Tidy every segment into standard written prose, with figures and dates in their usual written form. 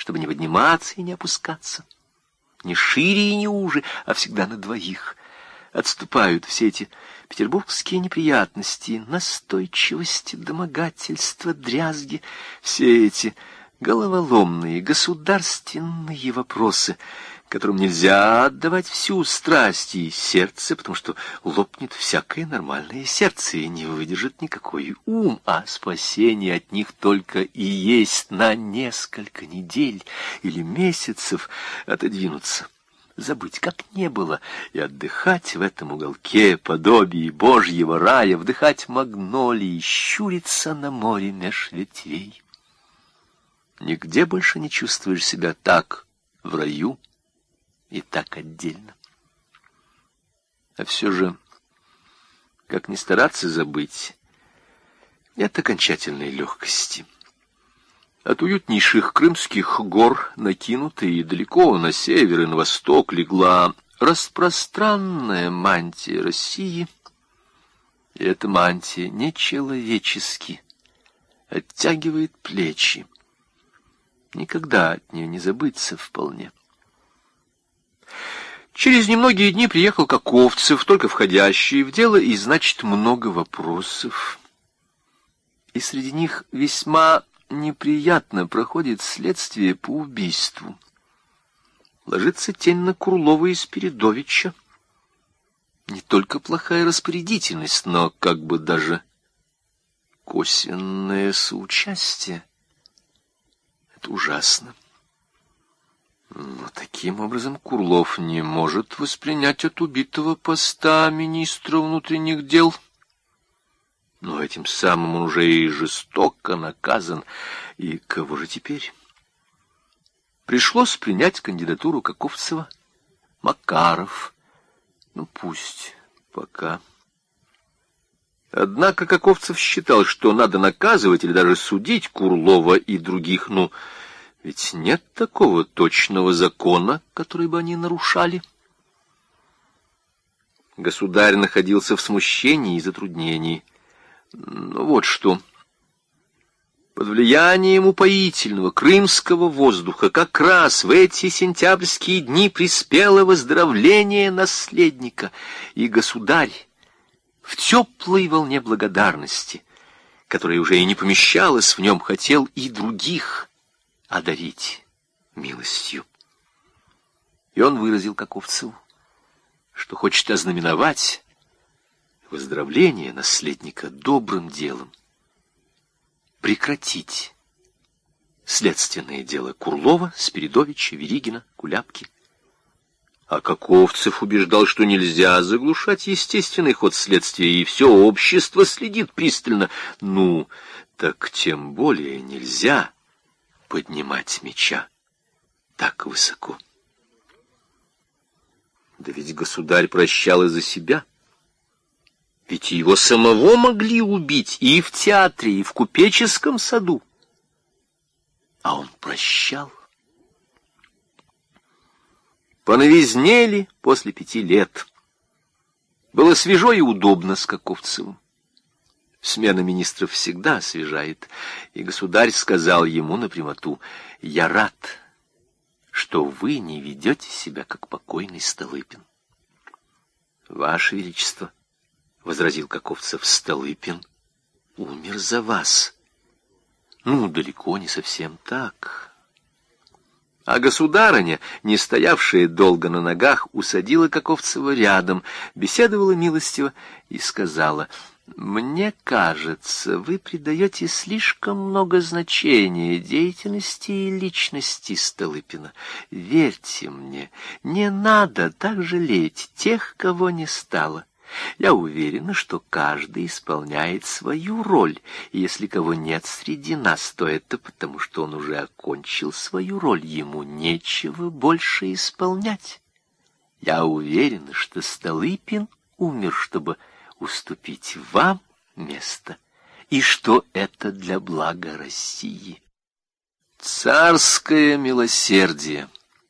чтобы не подниматься и не опускаться, не шире и не уже, а всегда на двоих. Отступают все эти петербургские неприятности, настойчивости, домогательства, дрязги, все эти головоломные государственные вопросы, которым нельзя отдавать всю страсть и сердце, потому что лопнет всякое нормальное сердце и не выдержит никакой ум, а спасение от них только и есть на несколько недель или месяцев отодвинуться, забыть, как не было, и отдыхать в этом уголке подобии Божьего рая, вдыхать магнолии, щуриться на море меж ветвей. Нигде больше не чувствуешь себя так в раю и так отдельно. А все же, как ни стараться забыть, нет окончательной легкости. От уютнейших крымских гор, накинутой далеко на север и на восток, легла распространная мантия России, и эта мантия нечеловечески оттягивает плечи. Никогда от нее не забыться вполне. Через немногие дни приехал Каковцев, только входящий в дело, и, значит, много вопросов. И среди них весьма неприятно проходит следствие по убийству. Ложится тень на Курлова и Спиридовича. Не только плохая распорядительность, но как бы даже косвенное соучастие. Это ужасно. Но таким образом Курлов не может воспринять от убитого поста министра внутренних дел. Но этим самым он уже и жестоко наказан. И кого же теперь? Пришлось принять кандидатуру Каковцева. Макаров. Ну, пусть пока. Однако Каковцев считал, что надо наказывать или даже судить Курлова и других. Ну, ведь нет такого точного закона, который бы они нарушали. Государь находился в смущении и затруднении. Ну, вот что. Под влиянием упоительного крымского воздуха как раз в эти сентябрьские дни приспело выздоровление наследника, и государь в теплой волне благодарности, которая уже и не помещалась в нем, хотел и других одарить милостью. И он выразил Каковцеву, что хочет ознаменовать выздоровление наследника добрым делом, прекратить следственное дело Курлова, Спиридовича, Веригина, Куляпки. А Каковцев убеждал, что нельзя заглушать естественный ход следствия, и все общество следит пристально. Ну, так тем более нельзя поднимать меча так высоко. Да ведь государь прощал и за себя. Ведь его самого могли убить и в театре, и в купеческом саду. А он прощал. Поновизнели после 5 лет. Было свежо и удобно с Каковцевым. Смена министров всегда освежает, и государь сказал ему напрямоту: «Я рад, что вы не ведете себя, как покойный Столыпин». «Ваше Величество», — возразил Каковцев, — «Столыпин умер за вас». «Ну, далеко не совсем так». А государыня, не стоявшая долго на ногах, усадила Каковцева рядом, беседовала милостиво и сказала: «Мне кажется, вы придаете слишком много значения деятельности и личности Столыпина. Верьте мне, не надо так жалеть тех, кого не стало. Я уверена, что каждый исполняет свою роль, и если кого нет среди нас, то это потому, что он уже окончил свою роль, ему нечего больше исполнять. Я уверена, что Столыпин умер, чтобы уступить вам место, и что это для блага России». Царское милосердие.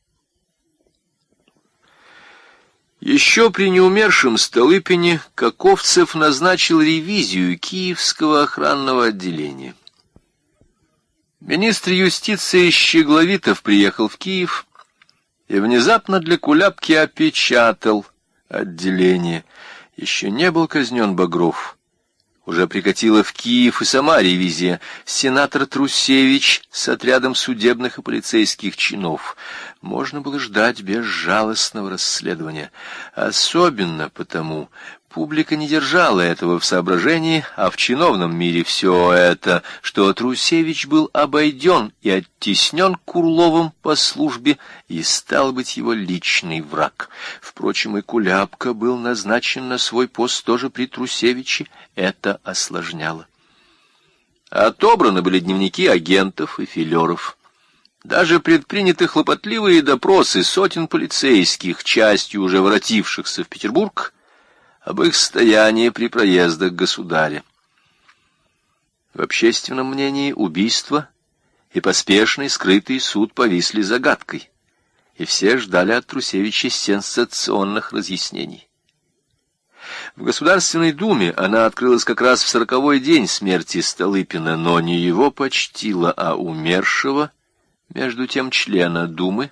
Еще при неумершем Столыпине Каковцев назначил ревизию Киевского охранного отделения. Министр юстиции Щегловитов приехал в Киев и внезапно для Куляпки опечатал отделение. Еще не был казнен Багров. Уже прикатила в Киев и сама ревизия. Сенатор Трусевич с отрядом судебных и полицейских чинов. Можно было ждать безжалостного расследования. Особенно потому, публика не держала этого в соображении, а в чиновном мире все это, что Трусевич был обойден и оттеснен Курловым по службе, и стал быть его личный враг. Впрочем, и Куляпка был назначен на свой пост тоже при Трусевиче, это осложняло. Отобраны были дневники агентов и филеров. Даже предприняты хлопотливые допросы сотен полицейских, частью уже воротившихся в Петербург, об их состоянии при проездах государя. В общественном мнении убийство и поспешный скрытый суд повисли загадкой, и все ждали от Трусевича сенсационных разъяснений. В Государственной Думе она открылась как раз в 40-й день смерти Столыпина, но не его почтила, а умершего, между тем, члена Думы.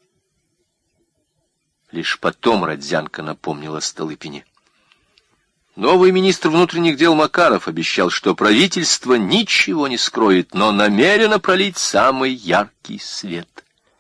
Лишь потом Родзянко напомнила о Столыпине. Новый министр внутренних дел Макаров обещал, что правительство ничего не скроет, но намерено пролить самый яркий свет.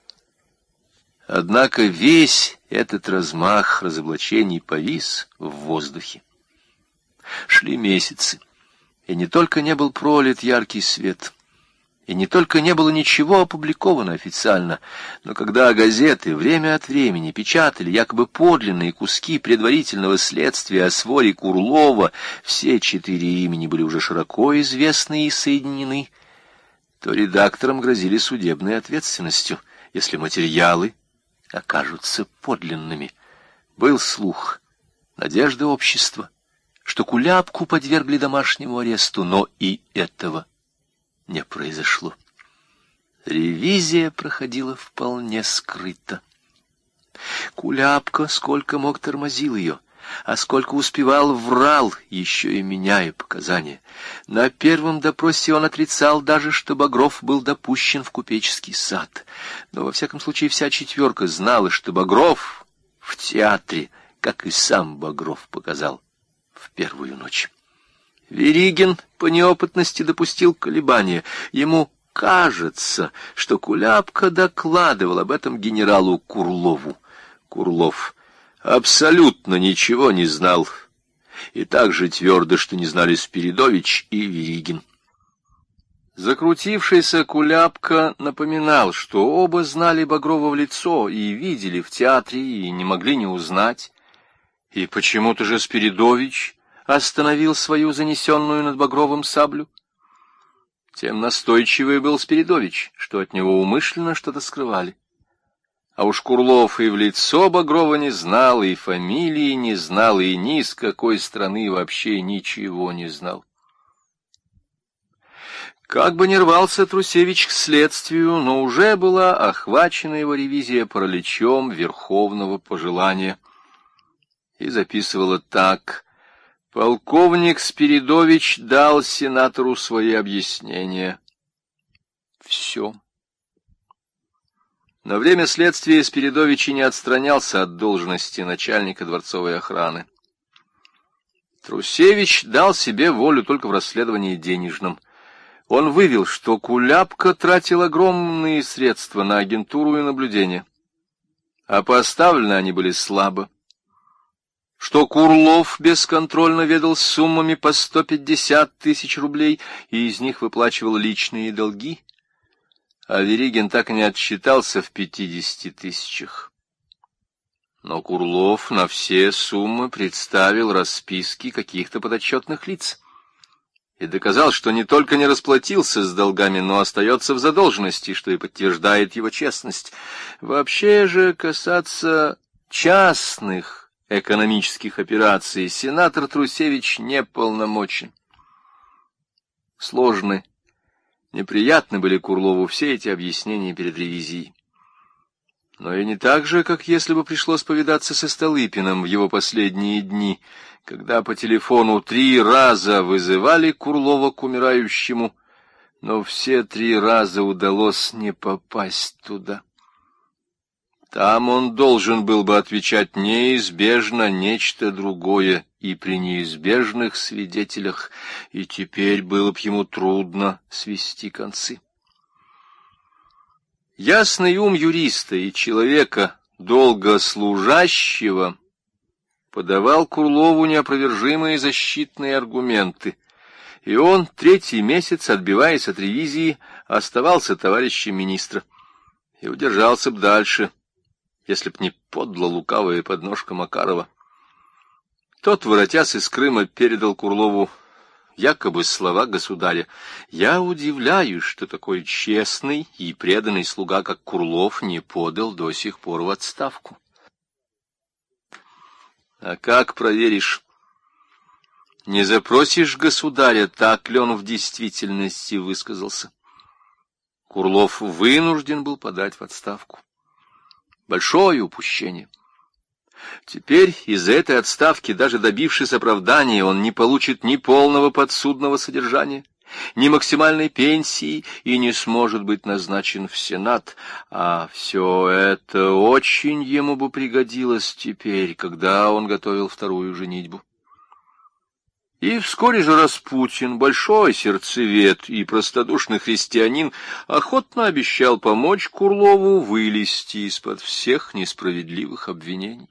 Однако весь этот размах разоблачений повис в воздухе. Шли месяцы, и не только не был пролит яркий свет, и не только не было ничего опубликовано официально, но когда газеты время от времени печатали якобы подлинные куски предварительного следствия о своре Курлова, все 4 имени были уже широко известны и соединены, то редакторам грозили судебной ответственностью, если материалы окажутся подлинными. Был слух, надежда общества, что Куляпку подвергли домашнему аресту, но и этого не произошло. Ревизия проходила вполне скрыто. Куляпка сколько мог тормозил ее, а сколько успевал врал, еще и меняя показания. На первом допросе он отрицал даже, что Багров был допущен в купеческий сад. Но во всяком случае вся четверка знала, что Багров в театре, как и сам Багров показал в первую ночь. Веригин по неопытности допустил колебания. Ему кажется, что Куляпка докладывал об этом генералу Курлову. Курлов абсолютно ничего не знал, и так же твердо, что не знали Спиридович и Веригин. Закрутившийся Куляпка напоминал, что оба знали Багрова в лицо и видели в театре, и не могли не узнать. И почему-то же Спиридович остановил свою занесенную над Багровым саблю. Тем настойчивый был Спиридович, что от него умышленно что-то скрывали. А уж Курлов и в лицо Багрова не знал, и фамилии не знал, и ни с какой страны вообще ничего не знал. Как бы ни рвался Трусевич к следствию, но уже была охвачена его ревизия параличом верховного пожелания. И записывала так: полковник Спиридович дал сенатору свои объяснения. Все. На время следствия Спиридович не отстранялся от должности начальника дворцовой охраны. Трусевич дал себе волю только в расследовании денежном. Он вывел, что Куляпка тратил огромные средства на агентуру и наблюдение, а поставлены они были слабо, что Курлов бесконтрольно ведал суммами по 150 тысяч рублей и из них выплачивал личные долги, а Веригин так и не отсчитался в 50 тысячах. Но Курлов на все суммы представил расписки каких-то подотчетных лиц и доказал, что не только не расплатился с долгами, но остается в задолженности, что и подтверждает его честность. Вообще же касаться частных экономических операций сенатор Трусевич не полномочен. Сложны, неприятны были Курлову все эти объяснения перед ревизией. Но и не так же, как если бы пришлось повидаться со Столыпиным в его последние дни, когда по телефону 3 раза вызывали Курлова к умирающему, но все 3 раза удалось не попасть туда. Там он должен был бы отвечать неизбежно нечто другое и при неизбежных свидетелях, и теперь было б ему трудно свести концы. Ясный ум юриста и человека, долго служащего, подавал Курлову неопровержимые защитные аргументы, и он 3-й месяц, отбиваясь от ревизии, оставался товарищем министра и удержался б дальше, если б не подло лукавая подножка Макарова. Тот, воротясь из Крыма, передал Курлову якобы слова государя: «Я удивляюсь, что такой честный и преданный слуга, как Курлов, не подал до сих пор в отставку». А как проверишь? Не запросишь государя, так ли он в действительности высказался. Курлов вынужден был подать в отставку. Большое упущение. Теперь из-за этой отставки, даже добившись оправдания, он не получит ни полного подсудного содержания, ни максимальной пенсии и не сможет быть назначен в Сенат. А все это очень ему бы пригодилось теперь, когда он готовил 2-ю женитьбу. И вскоре же Распутин, большой сердцевед и простодушный христианин, охотно обещал помочь Курлову вылезти из-под всех несправедливых обвинений.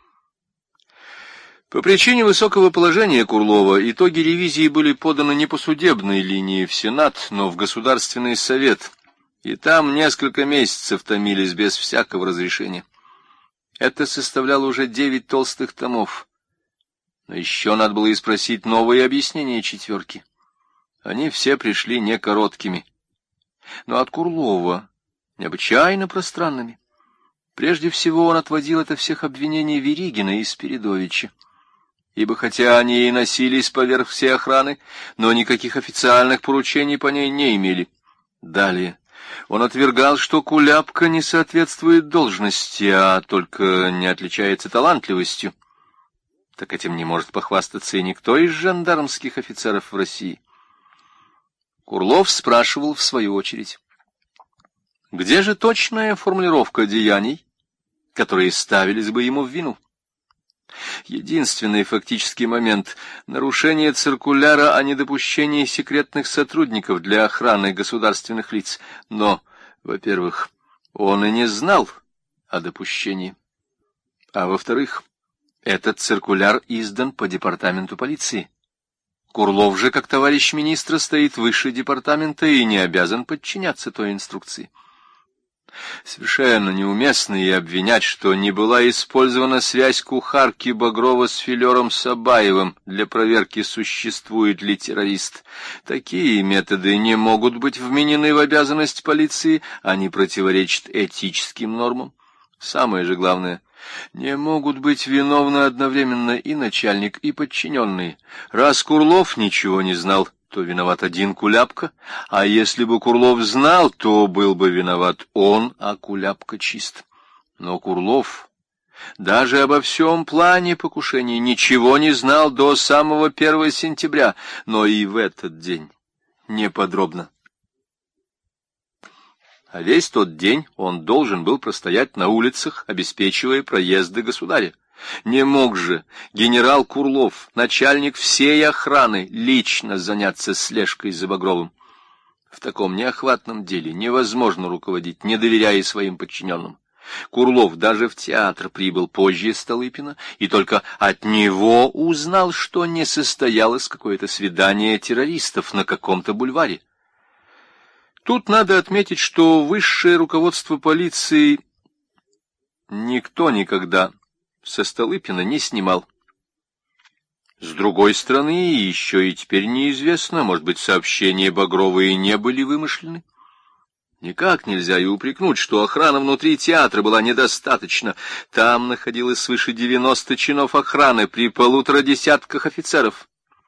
По причине высокого положения Курлова итоги ревизии были поданы не по судебной линии в Сенат, но в Государственный совет, и там несколько месяцев томились без всякого разрешения. Это составляло уже 9 толстых томов. Но еще надо было и спросить новые объяснения 4. Они все пришли не короткими, но от Курлова необычайно пространными. Прежде всего он отводил от всех обвинений Веригина и Спиридовича, ибо хотя они и носились поверх всей охраны, но никаких официальных поручений по ней не имели. Далее он отвергал, что Куляпка не соответствует должности, а только не отличается талантливостью. Так этим не может похвастаться и никто из жандармских офицеров в России. Курлов спрашивал в свою очередь: где же точная формулировка деяний, которые ставились бы ему в вину? Единственный фактический момент — нарушение циркуляра о недопущении секретных сотрудников для охраны государственных лиц. Но, во-первых, он и не знал о допущении, а во-вторых, этот циркуляр издан по департаменту полиции. Курлов же, как товарищ министра, стоит выше департамента и не обязан подчиняться той инструкции. Совершенно неуместно и обвинять, что не была использована связь кухарки Багрова с филером Сабаевым для проверки, существует ли террорист. Такие методы не могут быть вменены в обязанность полиции, они противоречат этическим нормам. Самое же главное — не могут быть виновны одновременно и начальник, и подчиненные. Раз Курлов ничего не знал, то виноват один Куляпка, а если бы Курлов знал, то был бы виноват он, а Куляпка чист. Но Курлов даже обо всем плане покушения ничего не знал до самого 1 сентября, но и в этот день неподробно. А весь тот день он должен был простоять на улицах, обеспечивая проезды государя. Не мог же генерал Курлов, начальник всей охраны, лично заняться слежкой за Багровым. В таком неохватном деле невозможно руководить, не доверяя своим подчиненным. Курлов даже в театр прибыл позже Столыпина, и только от него узнал, что не состоялось какое-то свидание террористов на каком-то бульваре. Тут надо отметить, что высшее руководство полиции никто никогда со Столыпина не снимал. С другой стороны, еще и теперь неизвестно, может быть, сообщения Багрова и не были вымышлены. Никак нельзя и упрекнуть, что охрана внутри театра была недостаточна. Там находилось свыше 90 чинов охраны при 1,5 десятках офицеров.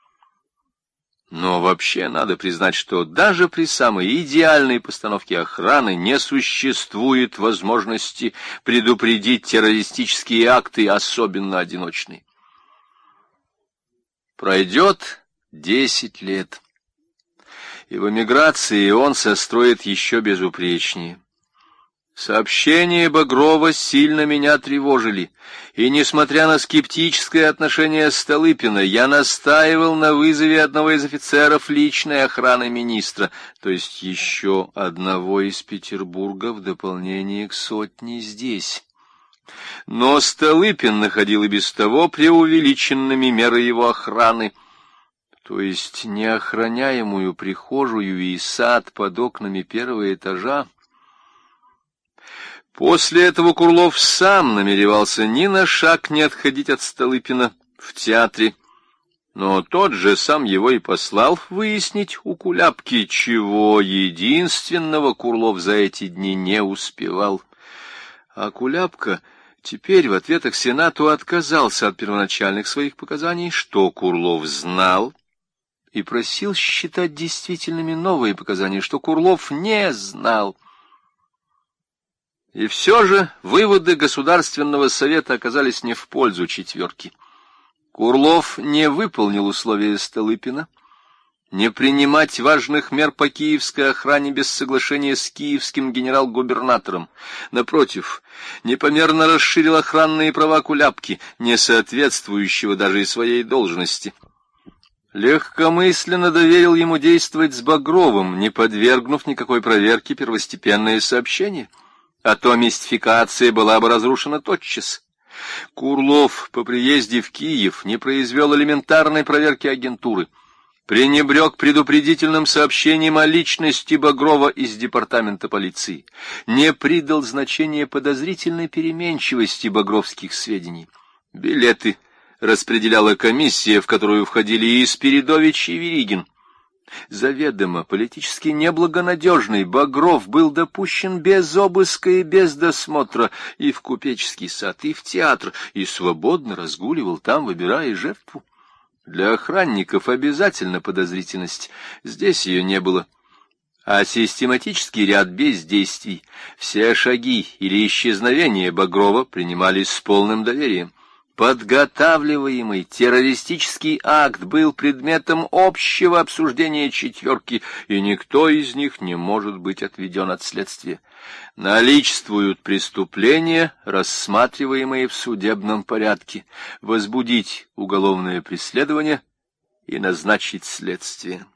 Но вообще надо признать, что даже при самой идеальной постановке охраны не существует возможности предупредить террористические акты, особенно одиночные. Пройдет 10 лет, и в эмиграции он состроит еще безупречнее. Сообщения Багрова сильно меня тревожили, и, несмотря на скептическое отношение Столыпина, я настаивал на вызове одного из офицеров личной охраны министра, то есть еще одного из Петербурга в дополнение к сотне здесь. Но Столыпин находил и без того преувеличенными меры его охраны, то есть неохраняемую прихожую и сад под окнами первого этажа. После этого Курлов сам намеревался ни на шаг не отходить от Столыпина в театре, но тот же сам его и послал выяснить у Куляпки, чего единственного Курлов за эти дни не успевал. А Куляпка теперь в ответах Сенату отказался от первоначальных своих показаний, что Курлов знал, и просил считать действительными новые показания, что Курлов не знал. И все же выводы Государственного совета оказались не в пользу четверки. Курлов не выполнил условия Столыпина не принимать важных мер по киевской охране без соглашения с киевским генерал-губернатором. Напротив, непомерно расширил охранные права Куляпки, не соответствующего даже и своей должности. Легкомысленно доверил ему действовать с Багровым, не подвергнув никакой проверке первостепенные сообщения. А то мистификация была бы разрушена тотчас. Курлов по приезде в Киев не произвел элементарной проверки агентуры, пренебрег предупредительным сообщением о личности Багрова из департамента полиции, не придал значения подозрительной переменчивости багровских сведений. Билеты распределяла комиссия, в которую входили и Спиридович, и Веригин. Заведомо политически неблагонадежный Багров был допущен без обыска и без досмотра и в купеческий сад, и в театр, и свободно разгуливал там, выбирая жертву. Для охранников обязательно подозрительность, здесь ее не было. А систематический ряд бездействий, все шаги или исчезновения Багрова принимались с полным доверием. Подготавливаемый террористический акт был предметом общего обсуждения четверки, и никто из них не может быть отведен от следствия. Наличествуют преступления, рассматриваемые в судебном порядке, возбудить уголовное преследование и назначить следствие.